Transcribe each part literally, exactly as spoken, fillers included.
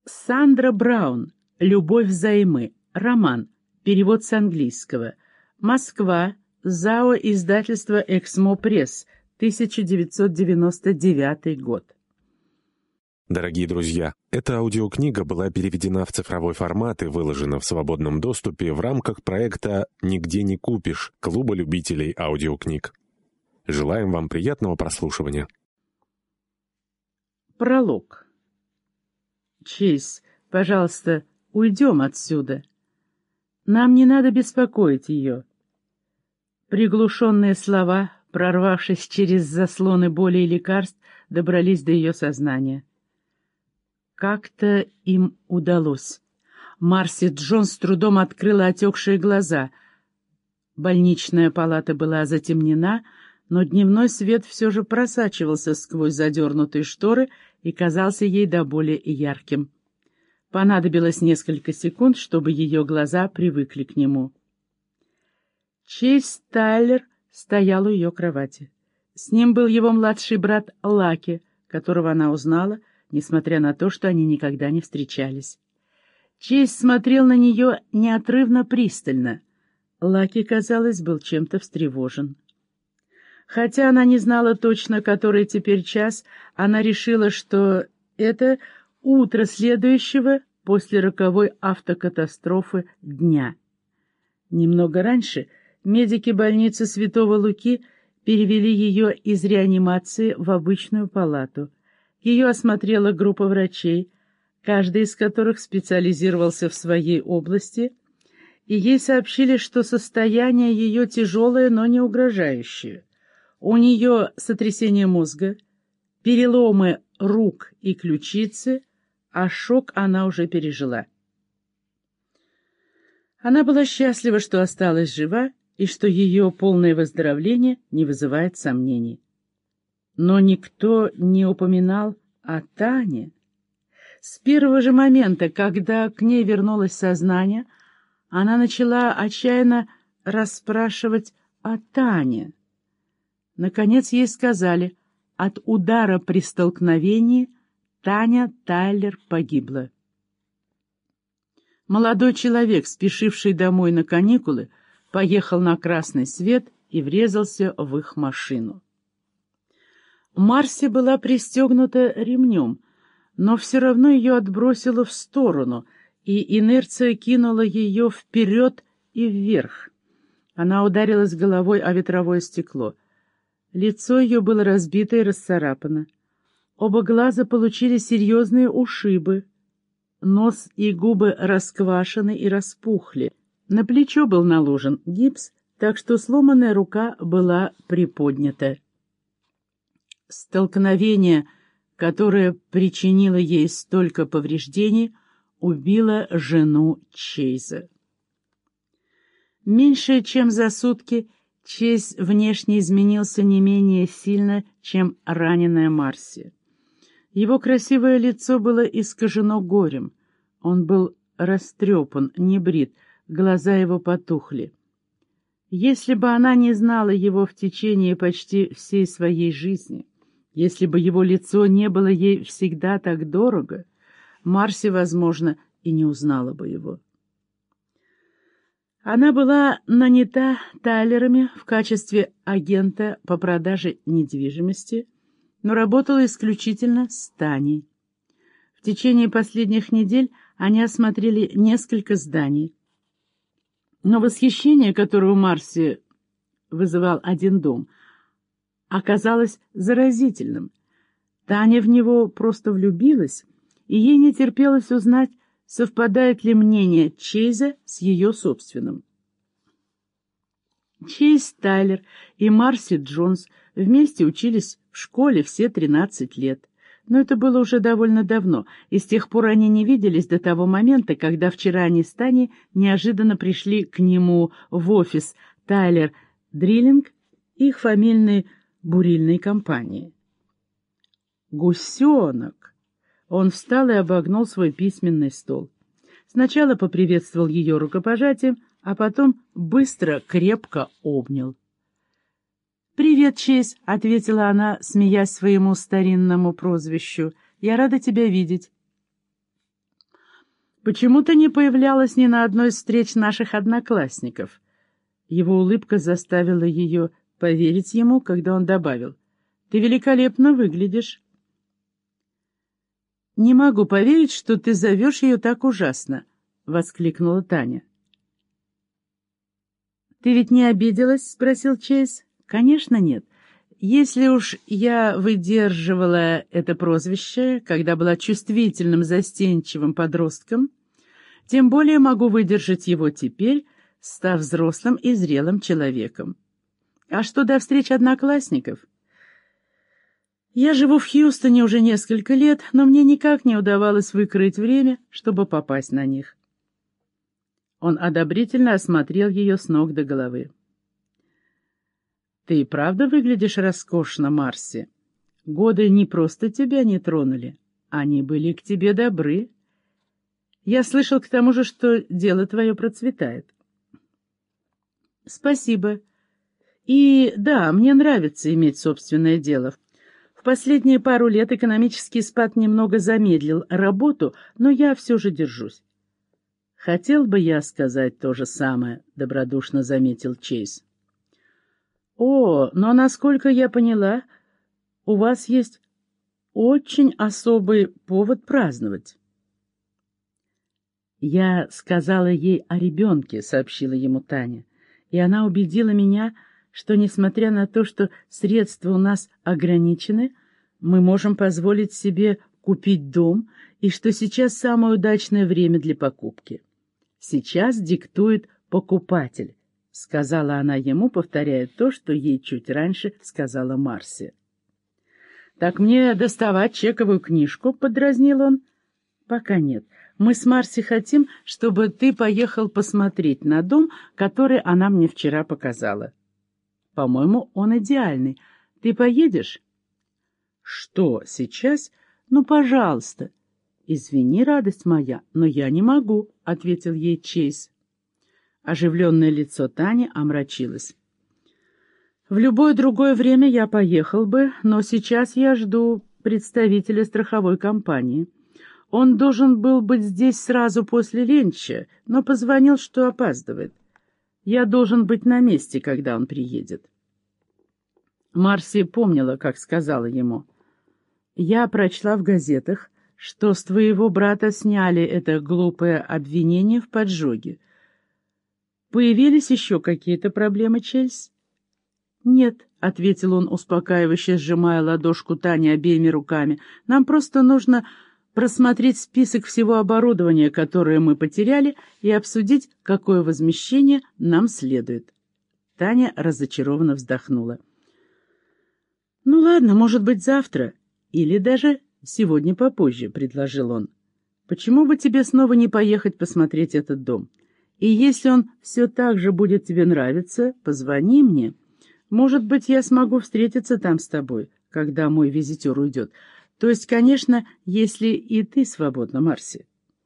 Сандра Браун. «Любовь взаймы». Роман. Перевод с английского. Москва. ЗАО издательство «Эксмо Пресс». тысяча девятьсот девяносто девятый год. Дорогие друзья, эта аудиокнига была переведена в цифровой формат и выложена в свободном доступе в рамках проекта «Нигде не купишь» Клуба любителей аудиокниг. Желаем вам приятного прослушивания. Пролог. Чейз, пожалуйста, уйдем отсюда. Нам не надо беспокоить ее. Приглушенные слова, прорвавшись через заслоны боли и лекарств, добрались до ее сознания. Как-то им удалось. Марси Джонс с трудом открыла отекшие глаза. Больничная палата была затемнена, но дневной свет все же просачивался сквозь задернутые шторы и казался ей до боли ярким. Понадобилось несколько секунд, чтобы ее глаза привыкли к нему. Чейз Тайлер стоял у ее кровати. С ним был его младший брат Лаки, которого она узнала, несмотря на то, что они никогда не встречались. Чейз смотрел на нее неотрывно пристально. Лаки, казалось, был чем-то встревожен. Хотя она не знала точно, который теперь час, она решила, что это утро следующего после роковой автокатастрофы дня. Немного раньше медики больницы Святого Луки перевели ее из реанимации в обычную палату. Ее осмотрела группа врачей, каждый из которых специализировался в своей области, и ей сообщили, что состояние ее тяжелое, но не угрожающее. У нее сотрясение мозга, переломы рук и ключицы, а шок она уже пережила. Она была счастлива, что осталась жива, и что ее полное выздоровление не вызывает сомнений. Но никто не упоминал о Тане. С первого же момента, когда к ней вернулось сознание, она начала отчаянно расспрашивать о Тане. Наконец ей сказали, от удара при столкновении Таня Тайлер погибла. Молодой человек, спешивший домой на каникулы, поехал на красный свет и врезался в их машину. Марси была пристегнута ремнем, но все равно ее отбросило в сторону, и инерция кинула ее вперед и вверх. Она ударилась головой о ветровое стекло. Лицо ее было разбито и расцарапано. Оба глаза получили серьезные ушибы. Нос и губы расквашены и распухли. На плечо был наложен гипс, так что сломанная рука была приподнята. Столкновение, которое причинило ей столько повреждений, убило жену Чейза. Меньше чем за сутки Чейз внешне изменился не менее сильно, чем раненая Марси. Его красивое лицо было искажено горем. Он был растрепан, небрит, глаза его потухли. Если бы она не знала его в течение почти всей своей жизни, если бы его лицо не было ей всегда так дорого, Марси, возможно, и не узнала бы его. Она была нанята Тайлерами в качестве агента по продаже недвижимости, но работала исключительно с Таней. В течение последних недель они осмотрели несколько зданий. Но восхищение, которое у Марси вызывал один дом, оказалось заразительным. Таня в него просто влюбилась, и ей не терпелось узнать, совпадает ли мнение Чейза с ее собственным. Чейз Тайлер и Марси Джонс вместе учились в школе все тринадцать лет. Но это было уже довольно давно, и с тех пор они не виделись до того момента, когда вчера они с Таней неожиданно пришли к нему в офис Тайлер Дриллинг, их фамильной бурильной компании. «Гусенок!» Он встал и обогнул свой письменный стол. Сначала поприветствовал ее рукопожатием, а потом быстро, крепко обнял. «Привет, Чейз», — ответила она, смеясь своему старинному прозвищу. «Я рада тебя видеть». Почему ты не появлялась ни на одной из встреч наших одноклассников?» Его улыбка заставила ее поверить ему, когда он добавил: «Ты великолепно выглядишь». «Не могу поверить, что ты зовешь ее так ужасно», — воскликнула Таня. «Ты ведь не обиделась?» — спросил Чейз. «Конечно, нет. Если уж я выдерживала это прозвище, когда была чувствительным, застенчивым подростком, тем более могу выдержать его теперь, став взрослым и зрелым человеком. А что до встреч одноклассников? Я живу в Хьюстоне уже несколько лет, но мне никак не удавалось выкроить время, чтобы попасть на них». Он одобрительно осмотрел ее с ног до головы. «Ты и правда выглядишь роскошно, Марси. Годы не просто тебя не тронули, они были к тебе добры. Я слышал к тому же, что дело твое процветает». «Спасибо. И да, мне нравится иметь собственное дело. В последние пару лет экономический спад немного замедлил работу, но я все же держусь». «Хотел бы я сказать то же самое», — добродушно заметил Чейз. «О, но, насколько я поняла, у вас есть очень особый повод праздновать». «Я сказала ей о ребенке», — сообщила ему Таня, «и она убедила меня, что, несмотря на то, что средства у нас ограничены, мы можем позволить себе купить дом, и что сейчас самое удачное время для покупки. Сейчас диктует покупатель», — сказала она ему, повторяя то, что ей чуть раньше сказала Марси. «Так мне доставать чековую книжку?» — подразнил он. «Пока нет. Мы с Марси хотим, чтобы ты поехал посмотреть на дом, который она мне вчера показала. По-моему, он идеальный. Ты поедешь?» «Что, сейчас? Ну, пожалуйста». «Извини, радость моя, но я не могу», — ответил ей Чейз. Оживленное лицо Тани омрачилось. «В любое другое время я поехал бы, но сейчас я жду представителя страховой компании. Он должен был быть здесь сразу после ленча, но позвонил, что опаздывает. Я должен быть на месте, когда он приедет». Марси помнила, как сказала ему: «Я прочла в газетах, что с твоего брата сняли это глупое обвинение в поджоге. Появились еще какие-то проблемы, Чейз?» «Нет», — ответил он, успокаивающе сжимая ладошку Тани обеими руками. «Нам просто нужно просмотреть список всего оборудования, которое мы потеряли, и обсудить, какое возмещение нам следует». Таня разочарованно вздохнула. «Ну ладно, может быть, завтра, или даже сегодня попозже», — предложил он. «Почему бы тебе снова не поехать посмотреть этот дом? И если он все так же будет тебе нравиться, позвони мне. Может быть, я смогу встретиться там с тобой, когда мой визитер уйдет. То есть, конечно, если и ты свободна, Марси».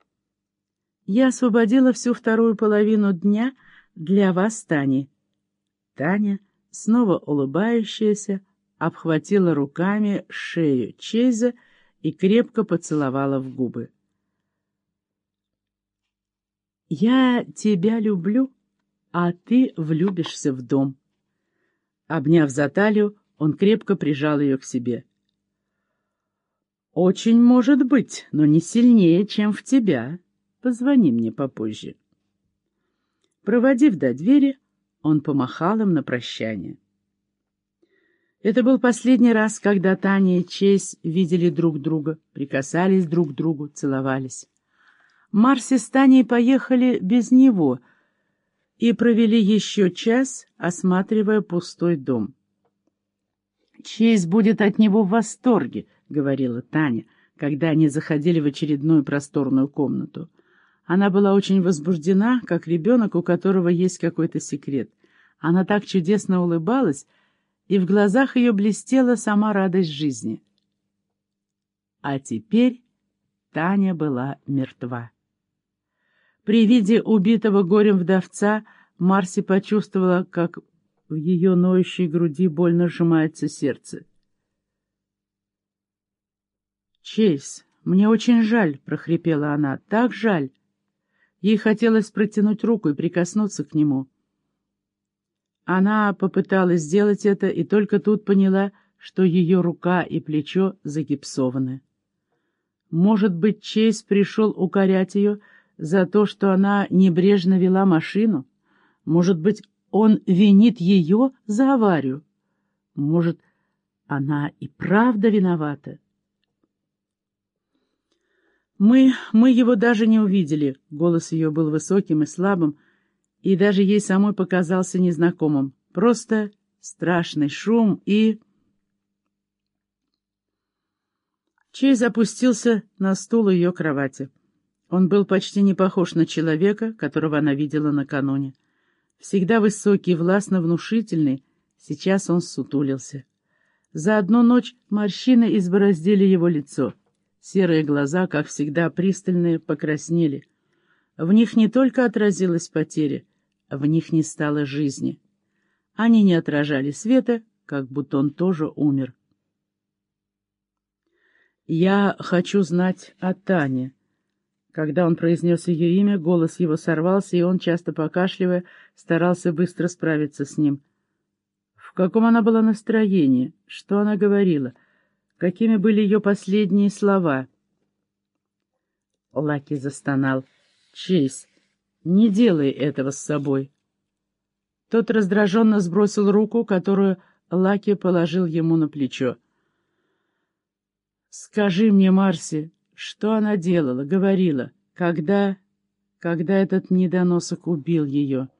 «Я освободила всю вторую половину дня для вас, Тани». Таня, снова улыбающаяся, обхватила руками шею Чейза и крепко поцеловала в губы. «Я тебя люблю, а ты влюбишься в дом». Обняв за талию, он крепко прижал ее к себе. «Очень может быть, но не сильнее, чем в тебя. Позвони мне попозже». Проводив до двери, он помахал им на прощание. Это был последний раз, когда Таня и Чейз видели друг друга, прикасались друг к другу, целовались. Марси с Таней поехали без него и провели еще час, осматривая пустой дом. «Чейз будет от него в восторге», — говорила Таня, когда они заходили в очередную просторную комнату. Она была очень возбуждена, как ребенок, у которого есть какой-то секрет. Она так чудесно улыбалась, и в глазах ее блестела сама радость жизни. А теперь Таня была мертва. При виде убитого горем вдовца Марси почувствовала, как в ее ноющей груди больно сжимается сердце. «Чейз, мне очень жаль», — прохрипела она, — «так жаль». Ей хотелось протянуть руку и прикоснуться к нему. Она попыталась сделать это и только тут поняла, что ее рука и плечо загипсованы. Может быть, Чейз пришел укорять ее за то, что она небрежно вела машину? Может быть, он винит ее за аварию? Может, она и правда виновата? Мы, мы его даже не увидели. Голос ее был высоким и слабым, и даже ей самой показался незнакомым. Просто страшный шум и... Чейз опустился на стул у ее кровати. Он был почти не похож на человека, которого она видела накануне. Всегда высокий, властно внушительный, сейчас он ссутулился. За одну ночь морщины избороздили его лицо. Серые глаза, как всегда пристальные, покраснели. В них не только отразилась потеря, в них не стало жизни. Они не отражали света, как будто он тоже умер. «Я хочу знать о Тане». Когда он произнес ее имя, голос его сорвался, и он, часто покашливая, старался быстро справиться с ним. В каком она была настроении? Что она говорила? Какими были ее последние слова? Лаки застонал. «Чейз, не делай этого с собой». Тот раздраженно сбросил руку, которую Лаки положил ему на плечо. «Скажи мне, Марси, что она делала, говорила, когда... когда этот недоносок убил ее?»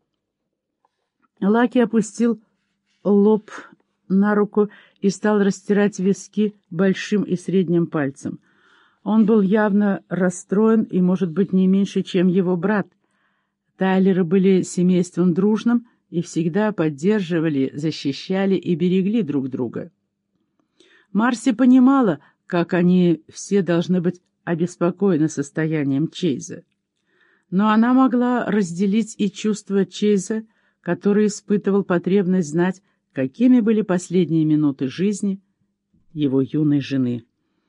Лаки опустил лоб на руку и стал растирать виски большим и средним пальцем. Он был явно расстроен и, может быть, не меньше, чем его брат. Тайлеры были семейством дружным и всегда поддерживали, защищали и берегли друг друга. Марси понимала, как они все должны быть обеспокоены состоянием Чейза. Но она могла разделить и чувства Чейза, который испытывал потребность знать, какими были последние минуты жизни его юной жены.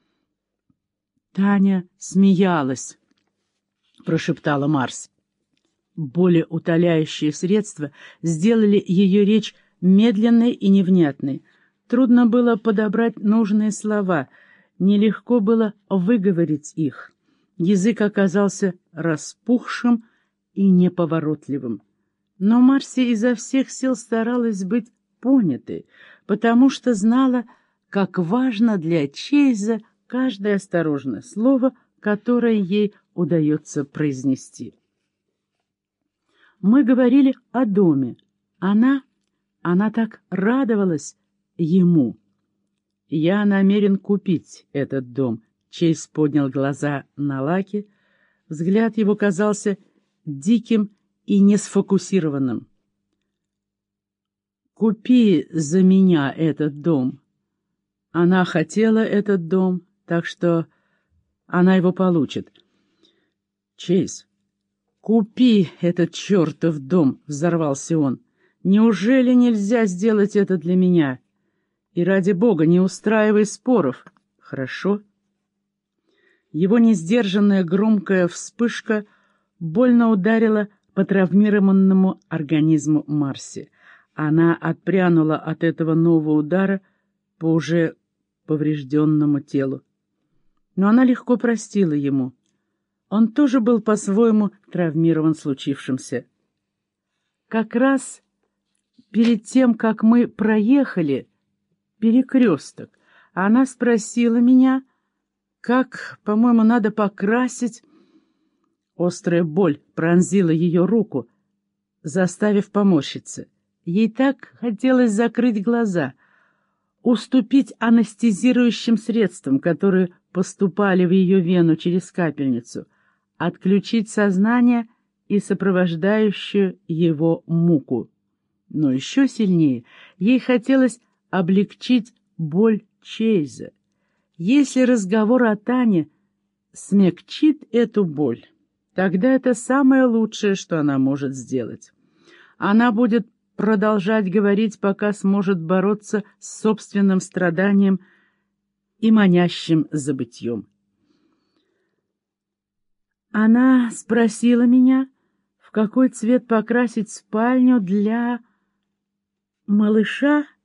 «Таня смеялась», — прошептала Марси. Более утоляющие средства сделали ее речь медленной и невнятной. Трудно было подобрать нужные слова, нелегко было выговорить их. Язык оказался распухшим и неповоротливым. Но Марси изо всех сил старалась быть понятой, потому что знала, как важно для Чейза каждое осторожное слово, которое ей удается произнести. Мы говорили о доме. Она, она так радовалась ему. «Я намерен купить этот дом». Чейз поднял глаза на Лаки. Взгляд его казался диким и несфокусированным. «Купи за меня этот дом». Она хотела этот дом, так что она его получит. «Чейз, купи этот чертов дом», — взорвался он. «Неужели нельзя сделать это для меня? И ради бога, не устраивай споров. Хорошо?» Его несдержанная громкая вспышка больно ударила по травмированному организму Марси. Она отпрянула от этого нового удара по уже поврежденному телу. Но она легко простила ему. Он тоже был по-своему травмирован случившимся. Как раз перед тем, как мы проехали перекресток, она спросила меня, как, по-моему, надо покрасить... Острая боль пронзила ее руку, заставив поморщиться. Ей так хотелось закрыть глаза, уступить анестезирующим средствам, которые поступали в ее вену через капельницу, отключить сознание и сопровождающую его муку. Но еще сильнее ей хотелось облегчить боль Чейза. Если разговор о Тане смягчит эту боль, тогда это самое лучшее, что она может сделать. Она будет продолжать говорить, пока сможет бороться с собственным страданием и манящим забытьем. Она спросила меня, в какой цвет покрасить спальню для малыша.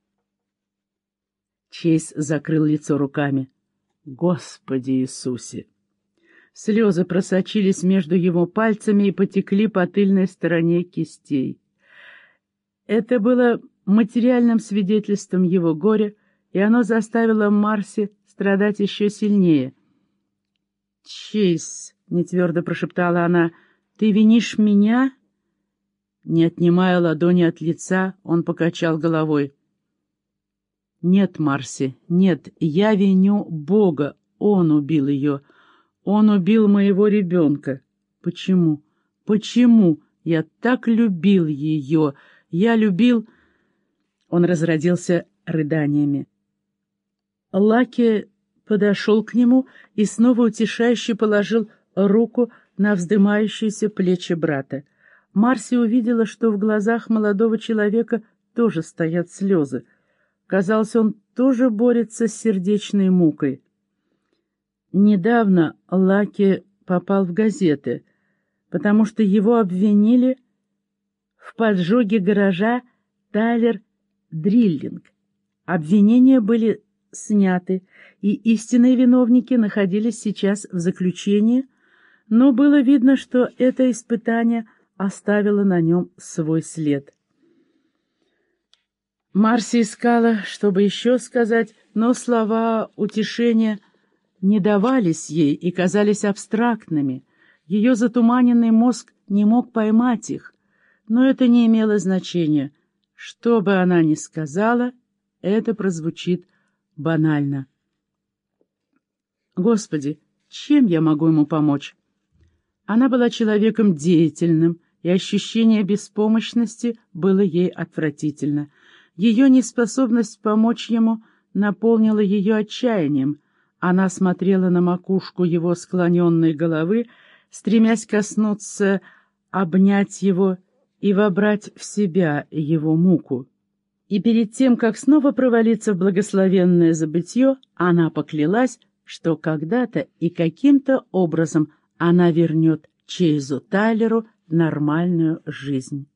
Чейз закрыл лицо руками. Господи Иисусе! Слезы просочились между его пальцами и потекли по тыльной стороне кистей. Это было материальным свидетельством его горя, и оно заставило Марси страдать еще сильнее. «Чейз», — нетвердо прошептала она, — «ты винишь меня?» Не отнимая ладони от лица, он покачал головой. «Нет, Марси, нет, я виню Бога, Он убил ее. Он убил моего ребенка. Почему? Почему? Я так любил ее. Я любил...» Он разродился рыданиями. Лаки подошел к нему и снова утешающе положил руку на вздымающиеся плечи брата. Марси увидела, что в глазах молодого человека тоже стоят слезы. Казалось, он тоже борется с сердечной мукой. Недавно Лаки попал в газеты, потому что его обвинили в поджоге гаража Тайлер Дриллинг. Обвинения были сняты, и истинные виновники находились сейчас в заключении, но было видно, что это испытание оставило на нем свой след. Марси искала, чтобы еще сказать, но слова утешения не давались ей и казались абстрактными. Ее затуманенный мозг не мог поймать их, но это не имело значения. Что бы она ни сказала, это прозвучит банально. «Господи, чем я могу ему помочь?» Она была человеком деятельным, и ощущение беспомощности было ей отвратительно. Ее неспособность помочь ему наполнила ее отчаянием. Она смотрела на макушку его склоненной головы, стремясь коснуться, обнять его и вобрать в себя его муку. И перед тем, как снова провалиться в благословенное забытье, она поклялась, что когда-то и каким-то образом она вернет Чейзу Тайлеру нормальную жизнь.